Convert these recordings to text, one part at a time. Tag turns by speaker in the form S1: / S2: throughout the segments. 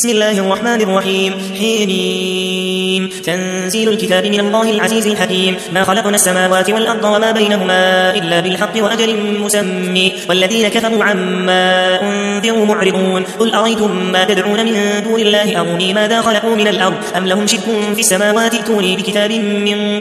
S1: بسم الله الرحمن الرحيم. حميم. تنزيل الكتاب من الله العزيز الحكيم. ما خلقنا السماوات والأرض وما بينهما إلا بالحق وأجل مسمى والذين كفروا عما أنذروا معرضون. قل أرأيتم ما تدعون من دون الله أروني ماذا خلقوا من الأرض أم لهم شرك في السماوات ائتوني بكتاب من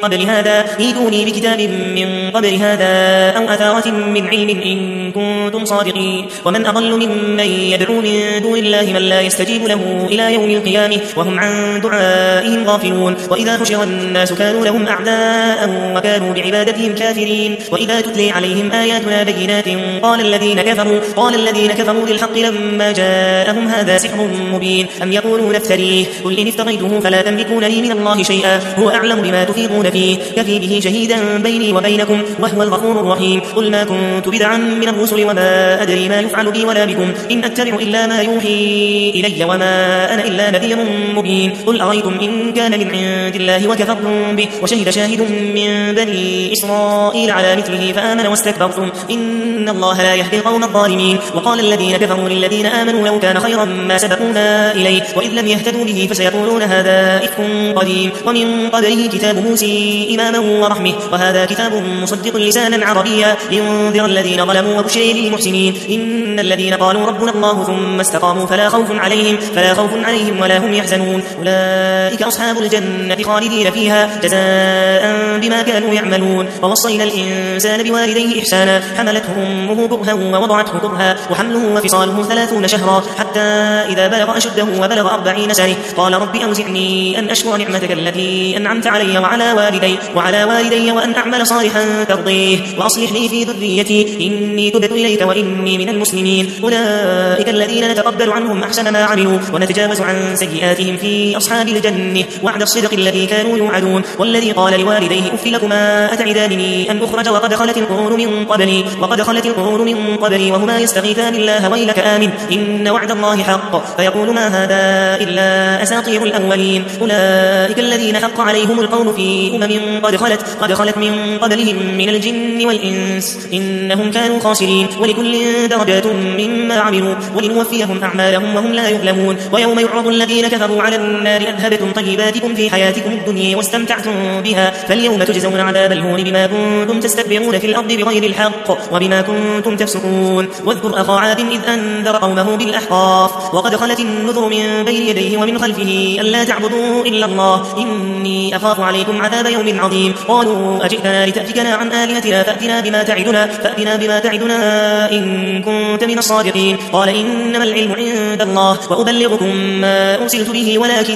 S1: قبل هذا أو أثارة من علم إن كنتم صادقين. ومن أضل ممن يدعو من دون الله من لا يستجيب له إلى يوم القيامة وهم عن دعائهم غافلون. وإذا حشر الناس كانوا لهم أعداء وكانوا بعبادتهم كافرين. وإذا تتلي عليهم آياتنا بينات قال الذين كفروا للحق لما جاءهم هذا سحر مبين أم يقولون افتريه قل إن افتريته فلا تملكون لي من الله شيئا هو أعلم بما تفيضون فيه كفي به شهيدا بيني وبينكم وهو الغفور الرحيم. قل ما كنت بدعا من الرسل وما أدري ما يفعل بي ولا بكم إن أتبع إلا ما يوحي إلي وما أنا إلا نذير مبين. قل أرأيتم إن كان من عند الله وكفرتم به وشهد شاهد من بني إسرائيل على مثله فآمن واستكبرتم إن الله لا يهدي القوم الظالمين. وقال الذين كفروا للذين آمنوا لو كان خيرا ما سبقونا إليه وإذ لم يهتدوا به فسيقولون هذا إفك قديم ومن قبله كتاب موسى إماما ورحمة وهذا كتاب مصدق لسانا عربيا لينذر الذين ظلموا وبشر للمحسنين. إن الذين قالوا ربنا الله ثم استقاموا فلا خوف عليهم ولا هم يحزنون أولئك أصحاب الجنة خالدين فيها جزاء بما كانوا يعملون. ووصينا الإنسان بوالديه إحسانا حملته أمه كرها ووضعته كرها وحمله وفصاله 30 شهرا حتى إذا بلغ أشده وبلغ 40 سنة قال رب أوزعني أن أشكر نعمتك التي أنعمت علي وعلى والدي وأن أعمل صالحا ترضيه وأصلح لي في ذريتي إني تبت إليك وإني من المسلمين. أولئك الذين نتقبل عنهم أحسن ما عملوا ونتجاوز عن سيئاتهم في أصحاب الجنة وعد الصدق الذي كانوا يوعدون. والذي قال لوالديه أف لكما أتعدانني أن أخرج وقد خلت القرون من قبلي وهما يستغيثان الله ويلك آمن إن وعد الله حق فيقول ما هذا إلا أساطير الأولين. أولئك الذين حق عليهم القول في قد خلت من قبلهم من الجن والإنس إنهم كانوا خاسرين. ولكل درجات مما عملوا ولنوفيهم أعمالهم وهم لا يظلمون. ويوم يعرض الذين كفروا على النار أذهبتم طيباتكم في حياتكم الدنيا واستمتعتم بها فاليوم تجزون عذاب الهون بما كنتم تستكبرون في الأرض بغير الحق وبما كنتم تفسقون. واذكر أخا عاد إذ أنذر قومه بالأحقاف وقد خلت النذر من بين يديه ومن خلفه ألا تعبدوا إلا الله إني أخاف عليكم عذاب يوم عظيم. قالوا أجئتنا لتأفكنا عن آلهتنا فأتنا بما تعدنا إن كنت من الصادقين. قال إنما العلم عند الله وأبلغكم ما أرسلت به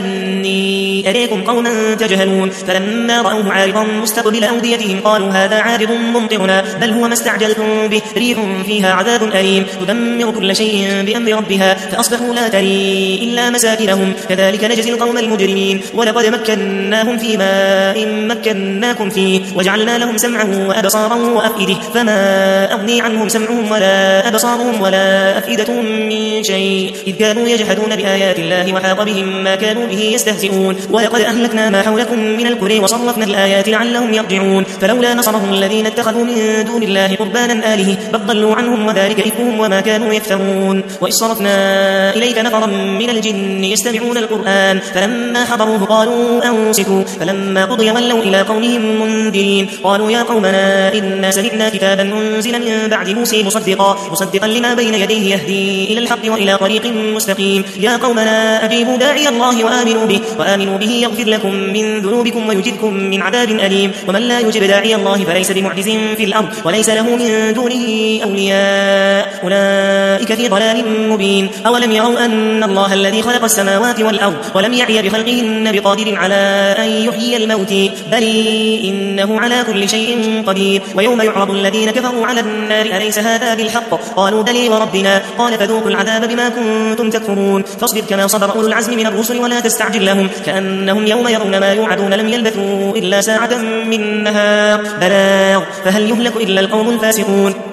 S1: ولكني أريكم قوما تجهلون. فلما رأوه عارضا مستقبل أوديتهم قالوا هذا عارض ممطرنا بل هو ما استعجلتم به ريح فيها عذاب أليم تدمر كل شيء بأمر ربها فأصبحوا لا تري إلا مساكنهم كذلك نجزي القوم المجرمين. ولقد مكناهم في ماء مكناكم فيه وجعلنا لهم سمعا وأبصارا وأفئدة فما أغني عنهم سمعهم ولا أبصارهم ولا أفئدتهم من شيء إذ كانوا يجحدون بآيات الله وحاق بهم ما كانوا به يستهزئون. ولقد أهلكنا ما حولكم من القرى وصرفنا الآيات لعلهم يرجعون. فلولا نصرهم الذين اتخذوا من دون الله قربانا آلهة بل ضلوا عنهم وذلك إفكهم وما كانوا يفترون. وإذ صرفنا إليك نفرا من الجن يستمعون القرآن فلما حضروه قالوا أنصتوا فلما قضي ولوا إلى قومهم منذرين. قالوا يا قومنا إنا سمعنا كتابا أنزل من بعد موسى مصدقا لما بين يديه يهدي إلى الحق وإلى طريق مستقيم. يا قومنا أجيبوا داعي الله وآمنوا به يغفر لكم من ذنوبكم ويجركم من عذاب أليم. ومن لا يجب داعي الله فليس بمعجز في الأرض وليس له من دونه أولياء أولئك في ضلال مبين. أولم يروا أن الله الذي خلق السماوات والأرض ولم يعي بخلقهن بقادر على أن يحيي الموت بل إنه على كل شيء قدير. ويوم يعرض الذين كفروا على النار أليس هذا بالحق قالوا بلى وربنا قال فذوقوا العذاب بما كنتم تكفرون. فاصبر كما صبر أولو العزم من الرسل ولا تستعجل لهم كأنهم يوم يرون ما يوعدون لم يلبثوا إلا ساعة من نهار بلاغ فهل يهلك إلا القوم الفاسقون.